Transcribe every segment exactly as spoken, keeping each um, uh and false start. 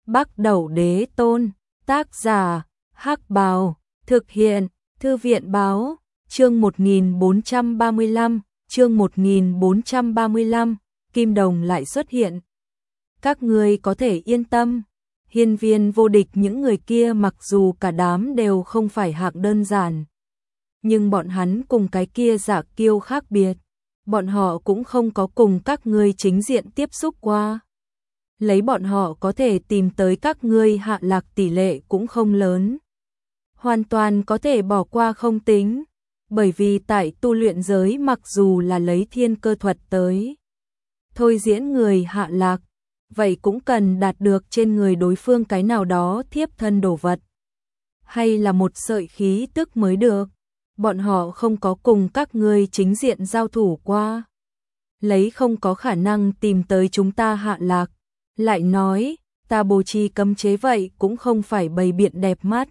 Bắc Đẩu Đế Tôn, tác giả, Hắc Bào, thực hiện, Thư viện Báo, chương một nghìn bốn trăm ba mươi lăm, chương một nghìn bốn trăm ba mươi lăm, Kim Đồng lại xuất hiện. Các ngươi có thể yên tâm, hiên viên vô địch những người kia mặc dù cả đám đều không phải hạng đơn giản. Nhưng bọn hắn cùng cái kia giả kiêu khác biệt, bọn họ cũng không có cùng các ngươi chính diện tiếp xúc qua. Lấy bọn họ có thể tìm tới các ngươi hạ lạc tỷ lệ cũng không lớn. Hoàn toàn có thể bỏ qua không tính, bởi vì tại tu luyện giới mặc dù là lấy thiên cơ thuật tới thôi diễn người hạ lạc, vậy cũng cần đạt được trên người đối phương cái nào đó thiếp thân đồ vật, hay là một sợi khí tức mới được. Bọn họ không có cùng các ngươi chính diện giao thủ qua, lấy không có khả năng tìm tới chúng ta hạ lạc. Lại nói, ta bố trí cấm chế vậy cũng không phải bày biện đẹp mắt.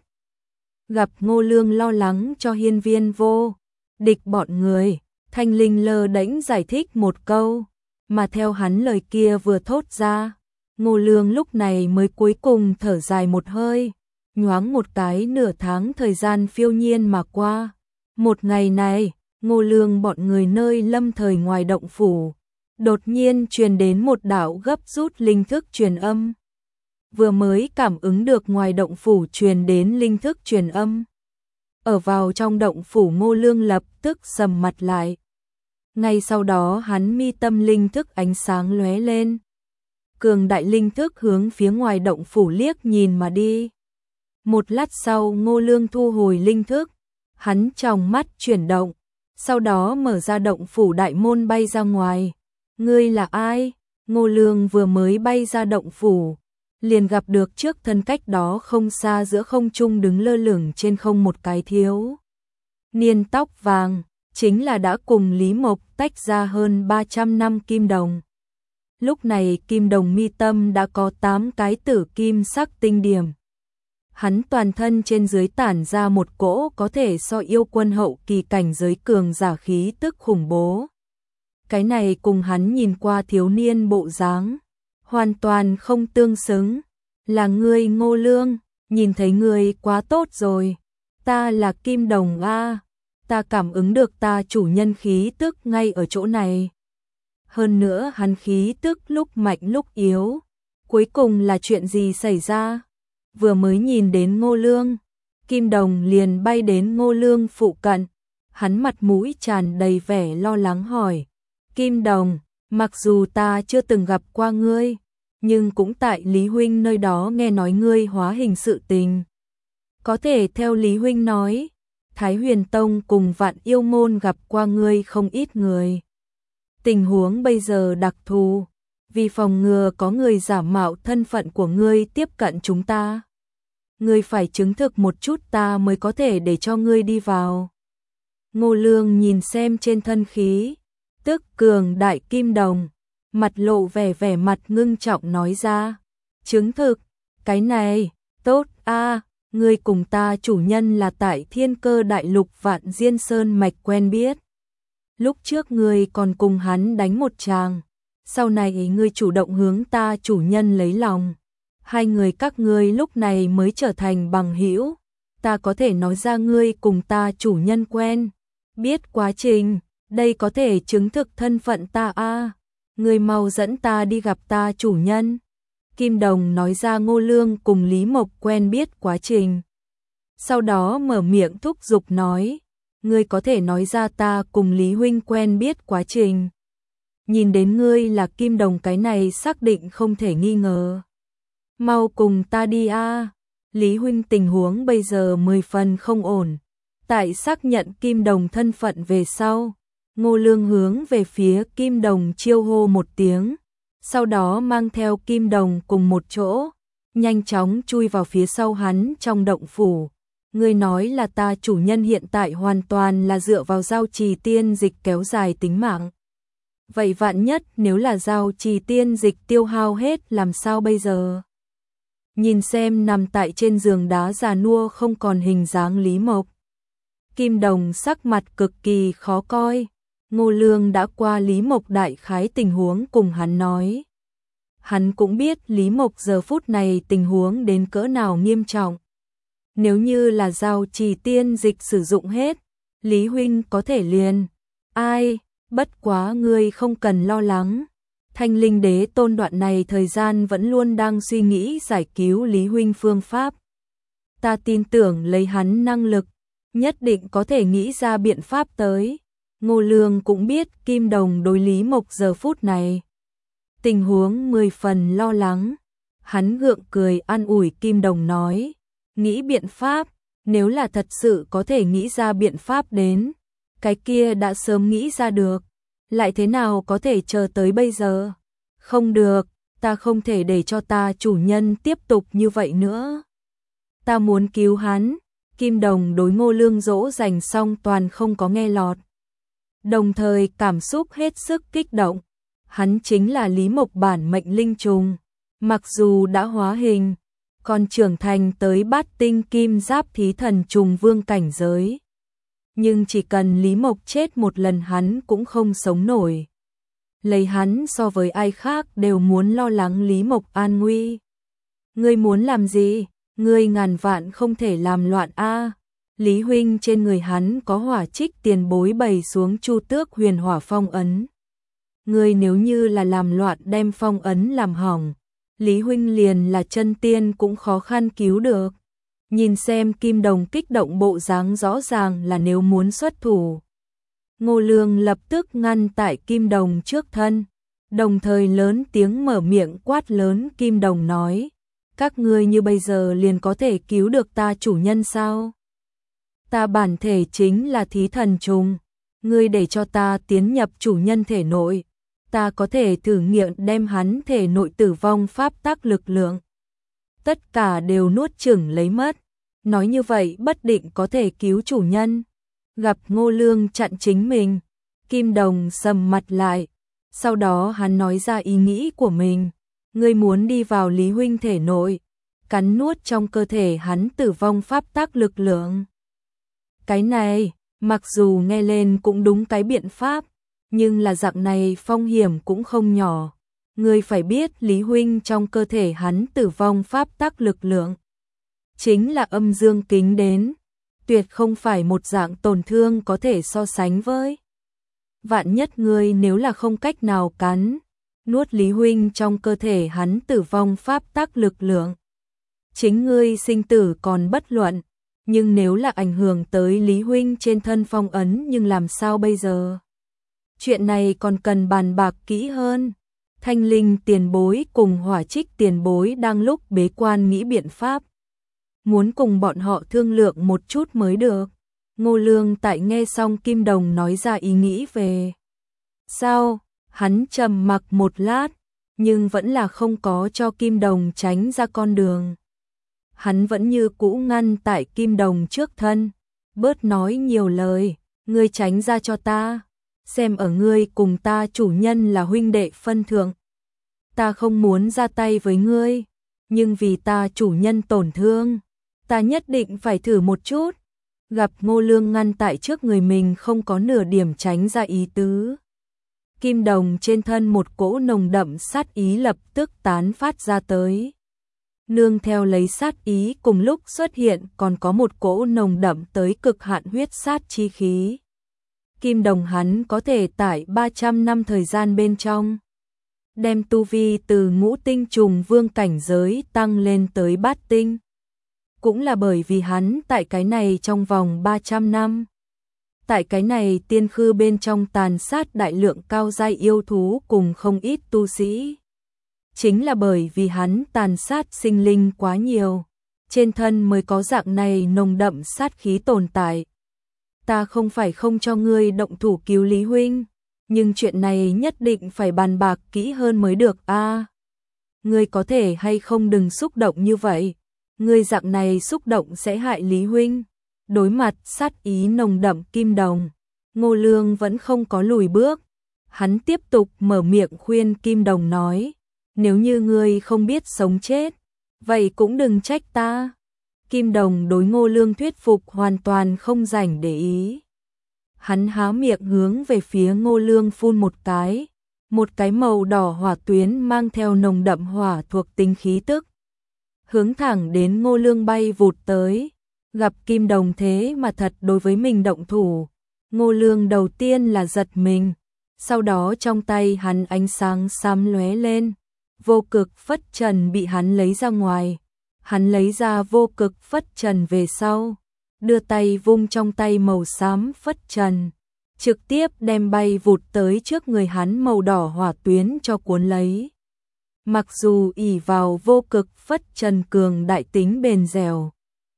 Gặp Ngô Lương lo lắng cho hiên viên vô địch bọn người, Thanh Linh lơ đễnh giải thích một câu, mà theo hắn lời kia vừa thốt ra, Ngô Lương lúc này mới cuối cùng thở dài một hơi. Nhoáng một cái nửa tháng thời gian phiêu nhiên mà qua. Một ngày này, Ngô Lương bọn người nơi lâm thời ngoài động phủ, đột nhiên truyền đến một đạo gấp rút linh thức truyền âm. Vừa mới cảm ứng được ngoài động phủ truyền đến linh thức truyền âm, ở vào trong động phủ Ngô Lương lập tức sầm mặt lại. Ngay sau đó hắn mi tâm linh thức ánh sáng lóe lên. Cường đại linh thức hướng phía ngoài động phủ liếc nhìn mà đi. Một lát sau Ngô Lương thu hồi linh thức, hắn trong mắt chuyển động, sau đó mở ra động phủ đại môn bay ra ngoài. Ngươi là ai? Ngô Lương vừa mới bay ra động phủ, liền gặp được trước thân cách đó không xa giữa không trung đứng lơ lửng trên không một cái thiếu niên tóc vàng, chính là đã cùng Lý Mộc tách ra hơn ba trăm năm Kim Đồng. Lúc này Kim Đồng mi tâm đã có tám cái tử kim sắc tinh điểm. Hắn toàn thân trên dưới tản ra một cỗ có thể so yêu quân hậu kỳ cảnh giới cường giả khí tức khủng bố. Cái này cùng hắn nhìn qua thiếu niên bộ dáng hoàn toàn không tương xứng. Là ngươi Ngô Lương, nhìn thấy ngươi quá tốt rồi. Ta là Kim Đồng a, ta cảm ứng được ta chủ nhân khí tức ngay ở chỗ này. Hơn nữa hắn khí tức lúc mạnh lúc yếu. Cuối cùng là chuyện gì xảy ra? Vừa mới nhìn đến Ngô Lương, Kim Đồng liền bay đến Ngô Lương phụ cận. Hắn mặt mũi tràn đầy vẻ lo lắng hỏi. Kim Đồng, mặc dù ta chưa từng gặp qua ngươi, nhưng cũng tại Lý Huynh nơi đó nghe nói ngươi hóa hình sự tình. Có thể theo Lý Huynh nói, Thái Huyền Tông cùng Vạn Yêu Môn gặp qua ngươi không ít người. Tình huống bây giờ đặc thù, vì phòng ngừa có người giả mạo thân phận của ngươi tiếp cận chúng ta. Ngươi phải chứng thực một chút ta mới có thể để cho ngươi đi vào. Ngô Lương nhìn xem trên thân khí tức cường đại Kim Đồng, mặt lộ vẻ vẻ mặt ngưng trọng nói ra. Chứng thực, cái này, tốt a, ngươi cùng ta chủ nhân là tại Thiên Cơ Đại Lục Vạn Diên Sơn mạch quen biết. Lúc trước ngươi còn cùng hắn đánh một tràng, sau này ngươi chủ động hướng ta chủ nhân lấy lòng. Hai người các ngươi lúc này mới trở thành bằng hữu. Ta có thể nói ra ngươi cùng ta chủ nhân quen biết quá trình, đây có thể chứng thực thân phận ta a. Ngươi mau dẫn ta đi gặp ta chủ nhân. Kim Đồng nói ra Ngô Lương cùng Lý Mộc quen biết quá trình. Sau đó mở miệng thúc giục nói, ngươi có thể nói ra ta cùng Lý Huynh quen biết quá trình. Nhìn đến ngươi là Kim Đồng cái này xác định không thể nghi ngờ. Mau cùng ta đi a. Lý Huynh tình huống bây giờ mười phần không ổn. Tại xác nhận Kim Đồng thân phận về sau, Ngô Lương hướng về phía Kim Đồng chiêu hô một tiếng, sau đó mang theo Kim Đồng cùng một chỗ, nhanh chóng chui vào phía sau hắn trong động phủ. Ngươi nói là ta chủ nhân hiện tại hoàn toàn là dựa vào giao trì tiên dịch kéo dài tính mạng. Vậy vạn nhất nếu là giao trì tiên dịch tiêu hao hết làm sao bây giờ? Nhìn xem nằm tại trên giường đá già nua không còn hình dáng Lý Mộc, Kim Đồng sắc mặt cực kỳ khó coi. Ngô Lương đã qua Lý Mộc đại khái tình huống cùng hắn nói. Hắn cũng biết Lý Mộc giờ phút này tình huống đến cỡ nào nghiêm trọng. Nếu như là giao trì tiên dịch sử dụng hết, Lý huynh có thể liền. Ai, bất quá ngươi không cần lo lắng. Thanh Linh Đế Tôn đoạn này thời gian vẫn luôn đang suy nghĩ giải cứu Lý huynh phương pháp. Ta tin tưởng lấy hắn năng lực, nhất định có thể nghĩ ra biện pháp tới. Ngô Lương cũng biết Kim Đồng đối Lý Mộc giờ phút này tình huống mười phần lo lắng. Hắn gượng cười an ủi Kim Đồng nói, nghĩ biện pháp, nếu là thật sự có thể nghĩ ra biện pháp đến, cái kia đã sớm nghĩ ra được, lại thế nào có thể chờ tới bây giờ? Không được, ta không thể để cho ta chủ nhân tiếp tục như vậy nữa. Ta muốn cứu hắn. Kim Đồng đối Ngô Lương dỗ dành xong toàn không có nghe lọt. Đồng thời cảm xúc hết sức kích động. Hắn chính là Lý Mộc bản mệnh linh trùng. Mặc dù đã hóa hình, còn trưởng thành tới bát tinh kim giáp thí thần trùng vương cảnh giới. Nhưng chỉ cần Lý Mộc chết một lần hắn cũng không sống nổi. Lấy hắn so với ai khác đều muốn lo lắng Lý Mộc an nguy. Ngươi muốn làm gì? Ngươi ngàn vạn không thể làm loạn a. Lý huynh trên người hắn có hỏa trích tiền bối bày xuống Chu Tước huyền hỏa phong ấn. Ngươi nếu như là làm loạn đem phong ấn làm hỏng, Lý huynh liền là chân tiên cũng khó khăn cứu được. Nhìn xem Kim Đồng kích động bộ dáng rõ ràng là nếu muốn xuất thủ. Ngô Lương lập tức ngăn tại Kim Đồng trước thân, đồng thời lớn tiếng mở miệng quát lớn Kim Đồng nói, các ngươi như bây giờ liền có thể cứu được ta chủ nhân sao? Ta bản thể chính là thí thần trùng, ngươi để cho ta tiến nhập chủ nhân thể nội, ta có thể thử nghiệm đem hắn thể nội tử vong pháp tắc lực lượng. Tất cả đều nuốt chửng lấy mất, nói như vậy bất định có thể cứu chủ nhân. Gặp Ngô Lương chặn chính mình, Kim Đồng sầm mặt lại, sau đó hắn nói ra ý nghĩ của mình. Ngươi muốn đi vào Lý huynh thể nội, cắn nuốt trong cơ thể hắn tử vong pháp tắc lực lượng. Cái này, mặc dù nghe lên cũng đúng cái biện pháp, nhưng là dạng này phong hiểm cũng không nhỏ. Ngươi phải biết Lý huynh trong cơ thể hắn tử vong pháp tắc lực lượng chính là âm dương kính đến, tuyệt không phải một dạng tổn thương có thể so sánh với. Vạn nhất ngươi nếu là không cách nào cắn nuốt Lý huynh trong cơ thể hắn tử vong pháp tắc lực lượng, chính ngươi sinh tử còn bất luận, nhưng nếu là ảnh hưởng tới Lý huynh trên thân phong ấn nhưng làm sao bây giờ? Chuyện này còn cần bàn bạc kỹ hơn. Thanh Linh tiền bối cùng Hỏa Trích tiền bối đang lúc bế quan nghĩ biện pháp, muốn cùng bọn họ thương lượng một chút mới được. Ngô Lương tại nghe xong Kim Đồng nói ra ý nghĩ về sao, hắn trầm mặc một lát, nhưng vẫn là không có cho Kim Đồng tránh ra con đường. Hắn vẫn như cũ ngăn tại Kim Đồng trước thân, bớt nói nhiều lời, ngươi tránh ra cho ta, xem ở ngươi cùng ta chủ nhân là huynh đệ phân thượng. Ta không muốn ra tay với ngươi, nhưng vì ta chủ nhân tổn thương, ta nhất định phải thử một chút. Gặp Ngô Lương ngăn tại trước người mình không có nửa điểm tránh ra ý tứ. Kim Đồng trên thân một cỗ nồng đậm sát ý lập tức tán phát ra tới. Nương theo lấy sát ý cùng lúc xuất hiện còn có một cỗ nồng đậm tới cực hạn huyết sát chi khí. Kim Đồng hắn có thể tại ba trăm năm thời gian bên trong đem tu vi từ ngũ tinh trùng vương cảnh giới tăng lên tới bát tinh. Cũng là bởi vì hắn tại cái này trong vòng ba trăm năm, tại cái này tiên khư bên trong tàn sát đại lượng cao giai yêu thú cùng không ít tu sĩ. Chính là bởi vì hắn tàn sát sinh linh quá nhiều, trên thân mới có dạng này nồng đậm sát khí tồn tại. Ta không phải không cho ngươi động thủ cứu Lý huynh, nhưng chuyện này nhất định phải bàn bạc kỹ hơn mới được a. À, ngươi có thể hay không đừng xúc động như vậy, ngươi dạng này xúc động sẽ hại Lý huynh. Đối mặt sát ý nồng đậm Kim Đồng, Ngô Lương vẫn không có lùi bước. Hắn tiếp tục mở miệng khuyên Kim Đồng nói, nếu như ngươi không biết sống chết, vậy cũng đừng trách ta. Kim Đồng đối Ngô Lương thuyết phục hoàn toàn không rảnh để ý. Hắn há miệng hướng về phía Ngô Lương phun một cái, một cái màu đỏ hỏa tuyến mang theo nồng đậm hỏa thuộc tính khí tức, hướng thẳng đến Ngô Lương bay vụt tới. Gặp Kim Đồng thế mà thật đối với mình động thủ, Ngô Lương đầu tiên là giật mình, sau đó trong tay hắn ánh sáng xám lóe lên, vô cực phất trần bị hắn lấy ra ngoài. Hắn lấy ra vô cực phất trần về sau, đưa tay vung trong tay màu xám phất trần, trực tiếp đem bay vụt tới trước người hắn màu đỏ hỏa tuyến cho cuốn lấy. Mặc dù ỷ vào vô cực phất trần cường đại tính bền dẻo,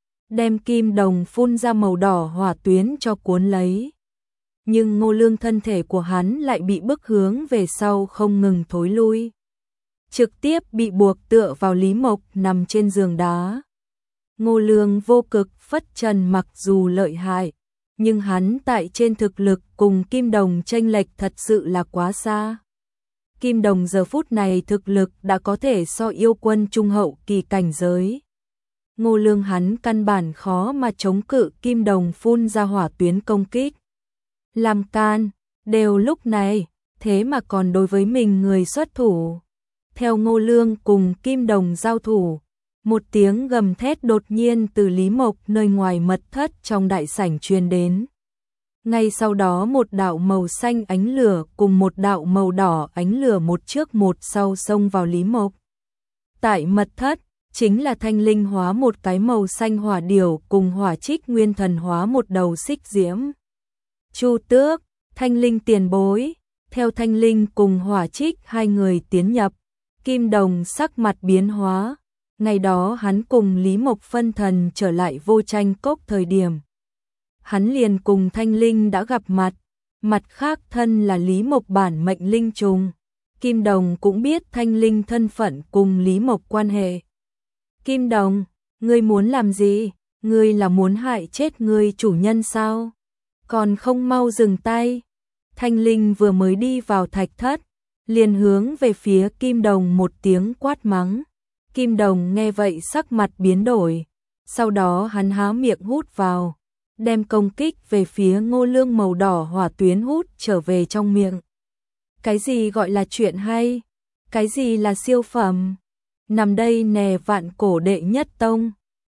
đem Kim Đồng phun ra màu đỏ hỏa tuyến cho cuốn lấy, nhưng Ngô Lương thân thể của hắn lại bị bức hướng về sau không ngừng thối lui, trực tiếp bị buộc tựa vào Lý Mộc nằm trên giường đá. Ngô Lương vô cực phất trần mặc dù lợi hại, nhưng hắn tại trên thực lực cùng Kim Đồng chênh lệch thật sự là quá xa. Kim Đồng giờ phút này thực lực đã có thể so yêu quân trung hậu kỳ cảnh giới. Ngô Lương hắn căn bản khó mà chống cự Kim Đồng phun ra hỏa tuyến công kích. Làm can, đều lúc này, thế mà còn đối với mình người xuất thủ. Theo Ngô Lương cùng Kim Đồng giao thủ, một tiếng gầm thét đột nhiên từ Lý Mộc nơi ngoài mật thất trong đại sảnh truyền đến. Ngay sau đó một đạo màu xanh ánh lửa cùng một đạo màu đỏ ánh lửa một trước một sau xông vào Lý Mộc. Tại mật thất, chính là Thanh Linh hóa một cái màu xanh hỏa điểu cùng Hỏa Trích Nguyên Thần hóa một đầu xích diễm. Chu Tước, Thanh Linh tiền bối, theo Thanh Linh cùng Hỏa Trích hai người tiến nhập, Kim Đồng sắc mặt biến hóa. Ngày đó hắn cùng Lý Mộc phân thần trở lại Vô Tranh Cốc thời điểm, hắn liền cùng Thanh Linh đã gặp mặt, mặt khác thân là Lý Mộc bản mệnh linh trùng. Kim Đồng cũng biết Thanh Linh thân phận cùng Lý Mộc quan hệ. Kim Đồng, ngươi muốn làm gì? Ngươi là muốn hại chết ngươi chủ nhân sao? Còn không mau dừng tay. Thanh Linh vừa mới đi vào thạch thất, liền hướng về phía Kim Đồng một tiếng quát mắng. Kim Đồng nghe vậy sắc mặt biến đổi, sau đó hắn há miệng hút vào, đem công kích về phía Ngô Lương màu đỏ hỏa tuyến hút trở về trong miệng. Cái gì gọi là chuyện hay? Cái gì là siêu phẩm? Nằm đây nè vạn cổ đệ nhất tông,